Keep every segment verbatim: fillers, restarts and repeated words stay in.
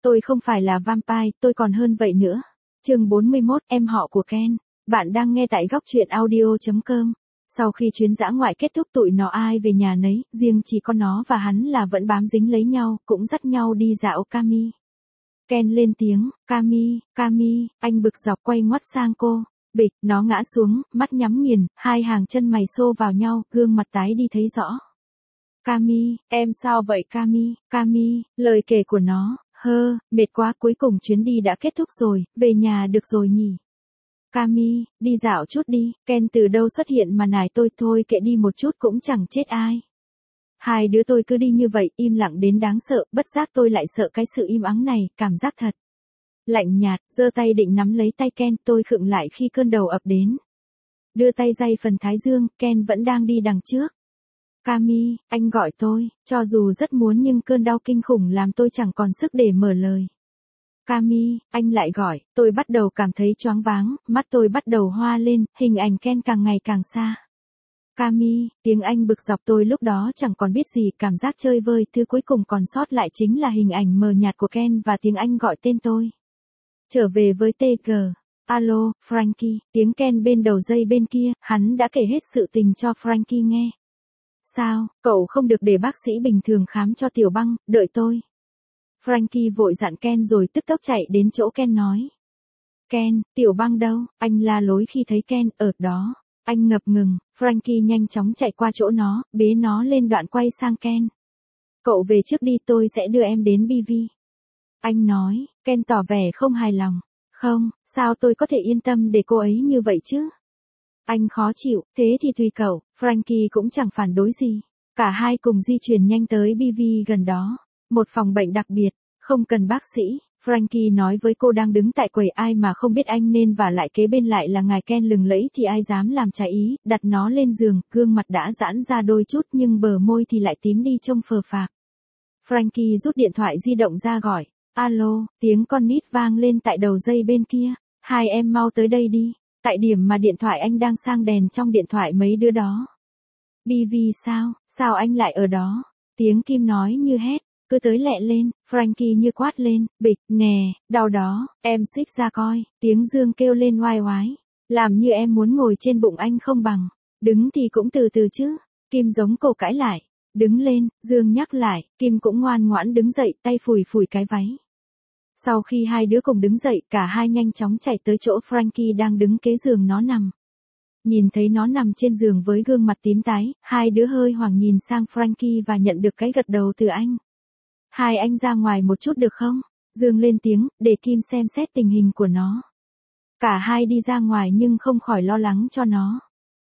tôi không phải là vampire, tôi còn hơn vậy nữa. Chương bốn mươi mốt, em họ của Ken. Bạn đang nghe tại góc truyện audio chấm com. Sau khi chuyến dã ngoại kết thúc tụi nó ai về nhà nấy, riêng chỉ có nó và hắn là vẫn bám dính lấy nhau, cũng dắt nhau đi dạo Cami. Ken lên tiếng, Cami, Cami, anh bực dọc quay ngoắt sang cô. Bịch, nó ngã xuống, mắt nhắm nghiền, hai hàng chân mày xô vào nhau, gương mặt tái đi thấy rõ. Cami, em sao vậy Cami, Cami, lời kể của nó, hơ, mệt quá, cuối cùng chuyến đi đã kết thúc rồi, về nhà được rồi nhỉ. Cami, đi dạo chút đi, Ken từ đâu xuất hiện mà nài tôi, thôi kệ đi một chút cũng chẳng chết ai. Hai đứa tôi cứ đi như vậy, im lặng đến đáng sợ, bất giác tôi lại sợ cái sự im ắng này, cảm giác thật lạnh nhạt, giơ tay định nắm lấy tay Ken, tôi khựng lại khi cơn đầu ập đến. Đưa tay day phần thái dương, Ken vẫn đang đi đằng trước. Cami, anh gọi tôi, cho dù rất muốn nhưng cơn đau kinh khủng làm tôi chẳng còn sức để mở lời. Cami, anh lại gọi, tôi bắt đầu cảm thấy choáng váng, mắt tôi bắt đầu hoa lên, hình ảnh Ken càng ngày càng xa. Cami, tiếng Anh bực dọc tôi lúc đó chẳng còn biết gì, cảm giác chơi vơi, thứ cuối cùng còn sót lại chính là hình ảnh mờ nhạt của Ken và tiếng Anh gọi tên tôi. Trở về với tê giê. Alo, Frankie, tiếng Ken bên đầu dây bên kia, hắn đã kể hết sự tình cho Frankie nghe. Sao, cậu không được để bác sĩ bình thường khám cho Tiểu Băng, đợi tôi. Frankie vội dặn Ken rồi tức tốc chạy đến chỗ Ken nói. Ken, Tiểu Băng đâu? Anh la lối khi thấy Ken ở đó. Anh ngập ngừng, Frankie nhanh chóng chạy qua chỗ nó, bế nó lên đoạn quay sang Ken. Cậu về trước đi, tôi sẽ đưa em đến bê vê. Anh nói, Ken tỏ vẻ không hài lòng. Không, sao tôi có thể yên tâm để cô ấy như vậy chứ? Anh khó chịu, thế thì tùy cậu, Frankie cũng chẳng phản đối gì. Cả hai cùng di chuyển nhanh tới bê vê gần đó. Một phòng bệnh đặc biệt, không cần bác sĩ. Frankie nói với cô đang đứng tại quầy, ai mà không biết anh nên và lại kế bên lại là ngài Ken lừng lẫy thì ai dám làm trái ý, đặt nó lên giường, gương mặt đã giãn ra đôi chút nhưng bờ môi thì lại tím đi trông phờ phạc. Frankie rút điện thoại di động ra gọi, alo, tiếng con nít vang lên tại đầu dây bên kia, hai em mau tới đây đi, tại điểm mà điện thoại anh đang sang đèn trong điện thoại mấy đứa đó. bê vê sao, sao anh lại ở đó? Tiếng Kim nói như hét. Cứ tới lẹ lên, Frankie như quát lên, bịch, nè, đau đó, em xích ra coi, tiếng Dương kêu lên oai oái, làm như em muốn ngồi trên bụng anh không bằng, đứng thì cũng từ từ chứ, Kim giống cổ cãi lại, đứng lên, Dương nhắc lại, Kim cũng ngoan ngoãn đứng dậy, tay phủi phủi cái váy. Sau khi hai đứa cùng đứng dậy, cả hai nhanh chóng chạy tới chỗ Frankie đang đứng kế giường nó nằm. Nhìn thấy nó nằm trên giường với gương mặt tím tái, hai đứa hơi hoảng nhìn sang Frankie và nhận được cái gật đầu từ anh. Hai anh ra ngoài một chút được không? Dương lên tiếng, để Kim xem xét tình hình của nó. Cả hai đi ra ngoài nhưng không khỏi lo lắng cho nó.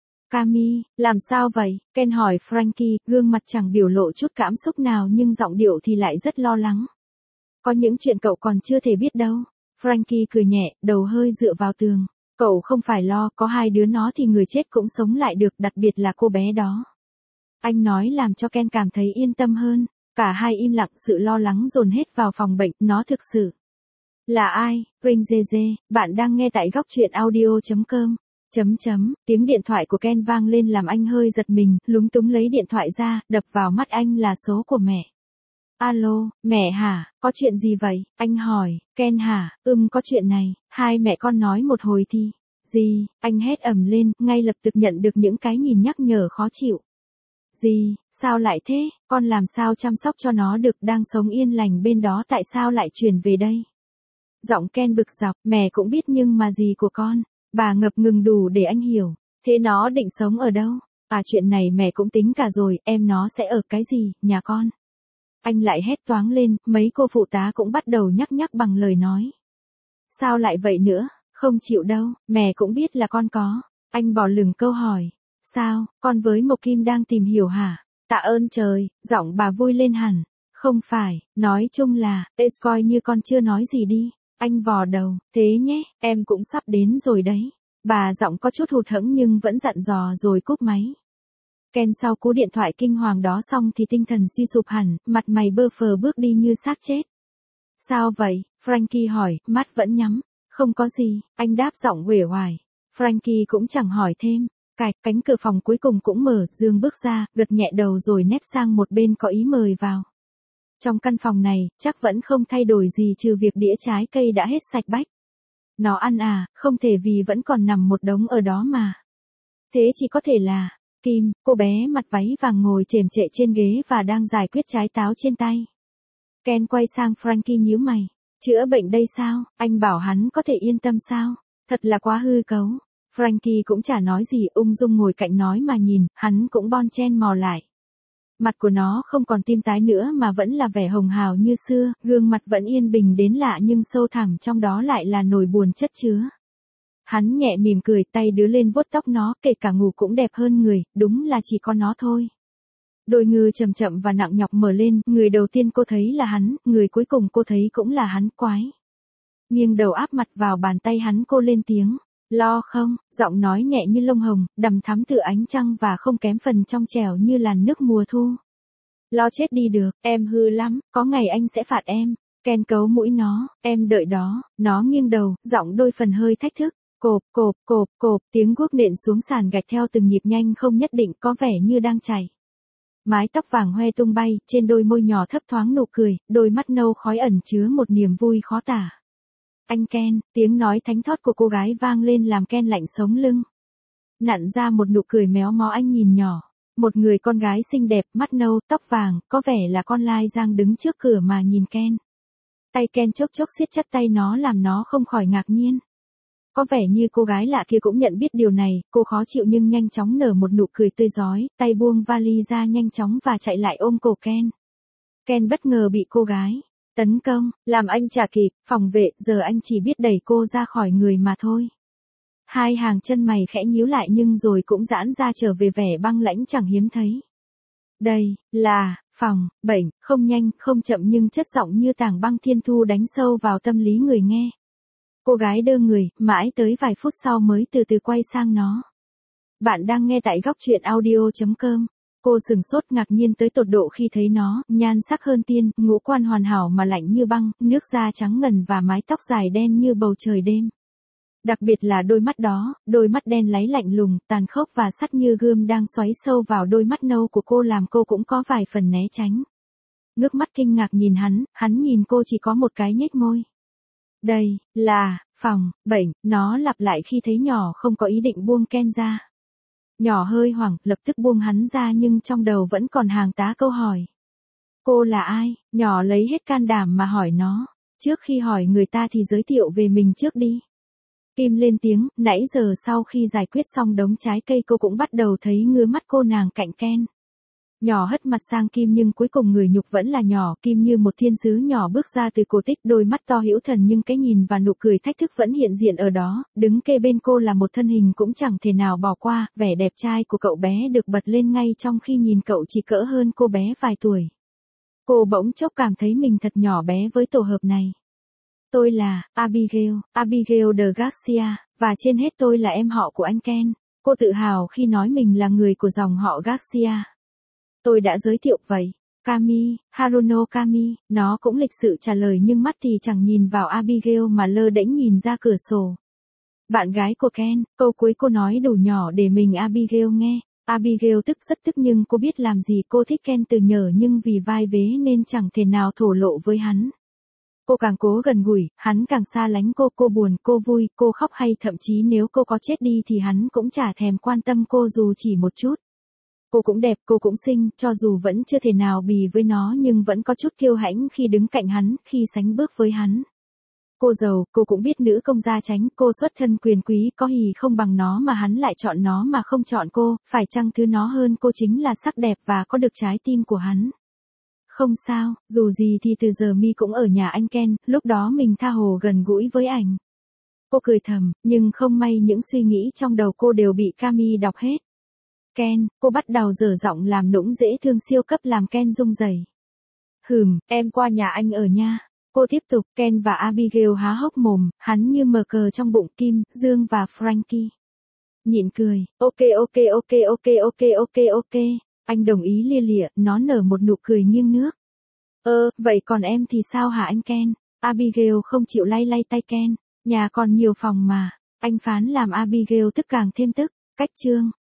Cami, làm sao vậy? Ken hỏi Frankie, gương mặt chẳng biểu lộ chút cảm xúc nào nhưng giọng điệu thì lại rất lo lắng. Có những chuyện cậu còn chưa thể biết đâu. Frankie cười nhẹ, đầu hơi dựa vào tường. Cậu không phải lo, có hai đứa nó thì người chết cũng sống lại được, đặc biệt là cô bé đó. Anh nói làm cho Ken cảm thấy yên tâm hơn. Cả hai im lặng, sự lo lắng dồn hết vào phòng bệnh, nó thực sự là ai? Ring dê dê, bạn đang nghe tại góc truyện audio chấm com. Chấm chấm, tiếng điện thoại của Ken vang lên làm anh hơi giật mình, lúng túng lấy điện thoại ra, đập vào mắt anh là số của mẹ. Alo, mẹ hả, có chuyện gì vậy? Anh hỏi, Ken hả, ừm có chuyện này, hai mẹ con nói một hồi thì, gì, anh hét ầm lên, ngay lập tức nhận được những cái nhìn nhắc nhở khó chịu. Gì, sao lại thế, con làm sao chăm sóc cho nó được, đang sống yên lành bên đó tại sao lại chuyển về đây? Giọng Ken bực dọc, mẹ cũng biết nhưng mà gì của con, bà ngập ngừng đủ để anh hiểu, thế nó định sống ở đâu? À chuyện này mẹ cũng tính cả rồi, em nó sẽ ở cái gì, nhà con? Anh lại hét toáng lên, mấy cô phụ tá cũng bắt đầu nhắc nhắc bằng lời nói. Sao lại vậy nữa, không chịu đâu, mẹ cũng biết là con có, anh bỏ lửng câu hỏi. Sao, con với Mộc Kim đang tìm hiểu hả? Tạ ơn trời, giọng bà vui lên hẳn. Không phải, nói chung là, ê coi như con chưa nói gì đi. Anh vò đầu, thế nhé, em cũng sắp đến rồi đấy. Bà giọng có chút hụt hẫng nhưng vẫn dặn dò rồi cúp máy. Ken sau cú điện thoại kinh hoàng đó xong thì tinh thần suy sụp hẳn, mặt mày bơ phờ bước đi như xác chết. Sao vậy? Frankie hỏi, mắt vẫn nhắm. Không có gì, anh đáp giọng uể oải. Frankie cũng chẳng hỏi thêm. Cạch, cánh cửa phòng cuối cùng cũng mở, Dương bước ra, gật nhẹ đầu rồi nép sang một bên có ý mời vào. Trong căn phòng này, chắc vẫn không thay đổi gì trừ việc đĩa trái cây đã hết sạch bách. Nó ăn à, không thể vì vẫn còn nằm một đống ở đó mà. Thế chỉ có thể là, Kim, cô bé mặt váy vàng ngồi chềm chệ trên ghế và đang giải quyết trái táo trên tay. Ken quay sang Frankie nhíu mày. Chữa bệnh đây sao, anh bảo hắn có thể yên tâm sao? Thật là quá hư cấu. Frankie cũng chả nói gì, ung dung ngồi cạnh nói mà nhìn, hắn cũng bon chen mò lại. Mặt của nó không còn tím tái nữa mà vẫn là vẻ hồng hào như xưa, gương mặt vẫn yên bình đến lạ nhưng sâu thẳm trong đó lại là nỗi buồn chất chứa. Hắn nhẹ mỉm cười, tay đứa lên vuốt tóc nó, kể cả ngủ cũng đẹp hơn người, đúng là chỉ có nó thôi. Đôi ngư chậm chậm và nặng nhọc mở lên, người đầu tiên cô thấy là hắn, người cuối cùng cô thấy cũng là hắn, quái. Nghiêng đầu áp mặt vào bàn tay hắn, cô lên tiếng. Lo không, giọng nói nhẹ như lông hồng, đằm thắm từ ánh trăng và không kém phần trong trẻo như làn nước mùa thu. Lo chết đi được, em hư lắm, có ngày anh sẽ phạt em. Ken cấu mũi nó, em đợi đó. Nó nghiêng đầu, giọng đôi phần hơi thách thức. Cộp, cộp, cộp, cộp, tiếng guốc nện xuống sàn gạch theo từng nhịp nhanh không nhất định, có vẻ như đang chảy. Mái tóc vàng hoe tung bay, trên đôi môi nhỏ thấp thoáng nụ cười, đôi mắt nâu khói ẩn chứa một niềm vui khó tả. Anh Ken, tiếng nói thánh thót của cô gái vang lên làm Ken lạnh sống lưng. Nặn ra một nụ cười méo mó, anh nhìn nhỏ. Một người con gái xinh đẹp, mắt nâu, tóc vàng, có vẻ là con lai giang đứng trước cửa mà nhìn Ken. Tay Ken chốc chốc siết chặt tay nó làm nó không khỏi ngạc nhiên. Có vẻ như cô gái lạ kia cũng nhận biết điều này, cô khó chịu nhưng nhanh chóng nở một nụ cười tươi rói, tay buông vali ra nhanh chóng và chạy lại ôm cổ Ken. Ken bất ngờ bị cô gái tấn công, làm anh chả kịp, phòng vệ, giờ anh chỉ biết đẩy cô ra khỏi người mà thôi. Hai hàng chân mày khẽ nhíu lại nhưng rồi cũng giãn ra trở về vẻ băng lãnh chẳng hiếm thấy. Đây, là, phòng, bệnh, không nhanh, không chậm nhưng chất giọng như tảng băng thiên thu đánh sâu vào tâm lý người nghe. Cô gái đơ người, mãi tới vài phút sau mới từ từ quay sang nó. Bạn đang nghe tại góc truyện audio chấm com. Cô sừng sốt ngạc nhiên tới tột độ khi thấy nó, nhan sắc hơn tiên, ngũ quan hoàn hảo mà lạnh như băng, nước da trắng ngần và mái tóc dài đen như bầu trời đêm. Đặc biệt là đôi mắt đó, đôi mắt đen láy lạnh lùng, tàn khốc và sắc như gươm đang xoáy sâu vào đôi mắt nâu của cô làm cô cũng có vài phần né tránh. Ngước mắt kinh ngạc nhìn hắn, hắn nhìn cô chỉ có một cái nhếch môi. Đây, là, phòng, bệnh, nó lặp lại khi thấy nhỏ không có ý định buông Ken ra. Nhỏ hơi hoảng, lập tức buông hắn ra nhưng trong đầu vẫn còn hàng tá câu hỏi. Cô là ai? Nhỏ lấy hết can đảm mà hỏi nó. Trước khi hỏi người ta thì giới thiệu về mình trước đi. Kim lên tiếng, nãy giờ sau khi giải quyết xong đống trái cây cô cũng bắt đầu thấy ngứa mắt cô nàng cạnh Ken. Nhỏ hất mặt sang Kim nhưng cuối cùng người nhục vẫn là nhỏ. Kim như một thiên sứ nhỏ bước ra từ cổ tích, đôi mắt to hữu thần nhưng cái nhìn và nụ cười thách thức vẫn hiện diện ở đó. Đứng kề bên cô là một thân hình cũng chẳng thể nào bỏ qua, vẻ đẹp trai của cậu bé được bật lên ngay trong khi nhìn cậu chỉ cỡ hơn cô bé vài tuổi. Cô bỗng chốc cảm thấy mình thật nhỏ bé với tổ hợp này. Tôi là Abigail, Abigail de Garcia, và trên hết tôi là em họ của anh Ken. Cô tự hào khi nói mình là người của dòng họ Garcia. Tôi đã giới thiệu vậy. Cami, Haruno Cami, nó cũng lịch sự trả lời nhưng mắt thì chẳng nhìn vào Abigail mà lơ đễnh nhìn ra cửa sổ. Bạn gái của Ken, câu cuối cô nói đủ nhỏ để mình Abigail nghe. Abigail tức rất tức nhưng cô biết làm gì, cô thích Ken từ nhở nhưng vì vai vế nên chẳng thể nào thổ lộ với hắn. Cô càng cố gần gũi, hắn càng xa lánh cô, cô buồn, cô vui, cô khóc hay thậm chí nếu cô có chết đi thì hắn cũng chả thèm quan tâm cô dù chỉ một chút. Cô cũng đẹp, cô cũng xinh, cho dù vẫn chưa thể nào bì với nó nhưng vẫn có chút kiêu hãnh khi đứng cạnh hắn, khi sánh bước với hắn. Cô giàu, cô cũng biết nữ công gia chánh, cô xuất thân quyền quý, có hì không bằng nó mà hắn lại chọn nó mà không chọn cô, phải chăng thứ nó hơn cô chính là sắc đẹp và có được trái tim của hắn. Không sao, dù gì thì từ giờ mi cũng ở nhà anh Ken, lúc đó mình tha hồ gần gũi với ảnh. Cô cười thầm, nhưng không may những suy nghĩ trong đầu cô đều bị Cami đọc hết. Ken, cô bắt đầu dở giọng làm nũng dễ thương siêu cấp làm Ken rung rẩy. Hừm, em qua nhà anh ở nha. Cô tiếp tục, Ken và Abigail há hốc mồm, hắn như mờ cờ trong bụng Kim, Dương và Frankie. Nhịn cười, ok ok ok ok ok ok ok, anh đồng ý lia lịa, nó nở một nụ cười nghiêng nước. Ơ, vậy còn em thì sao hả anh Ken? Abigail không chịu lay lay tay Ken, nhà còn nhiều phòng mà, anh phán làm Abigail tức càng thêm tức, cách chương.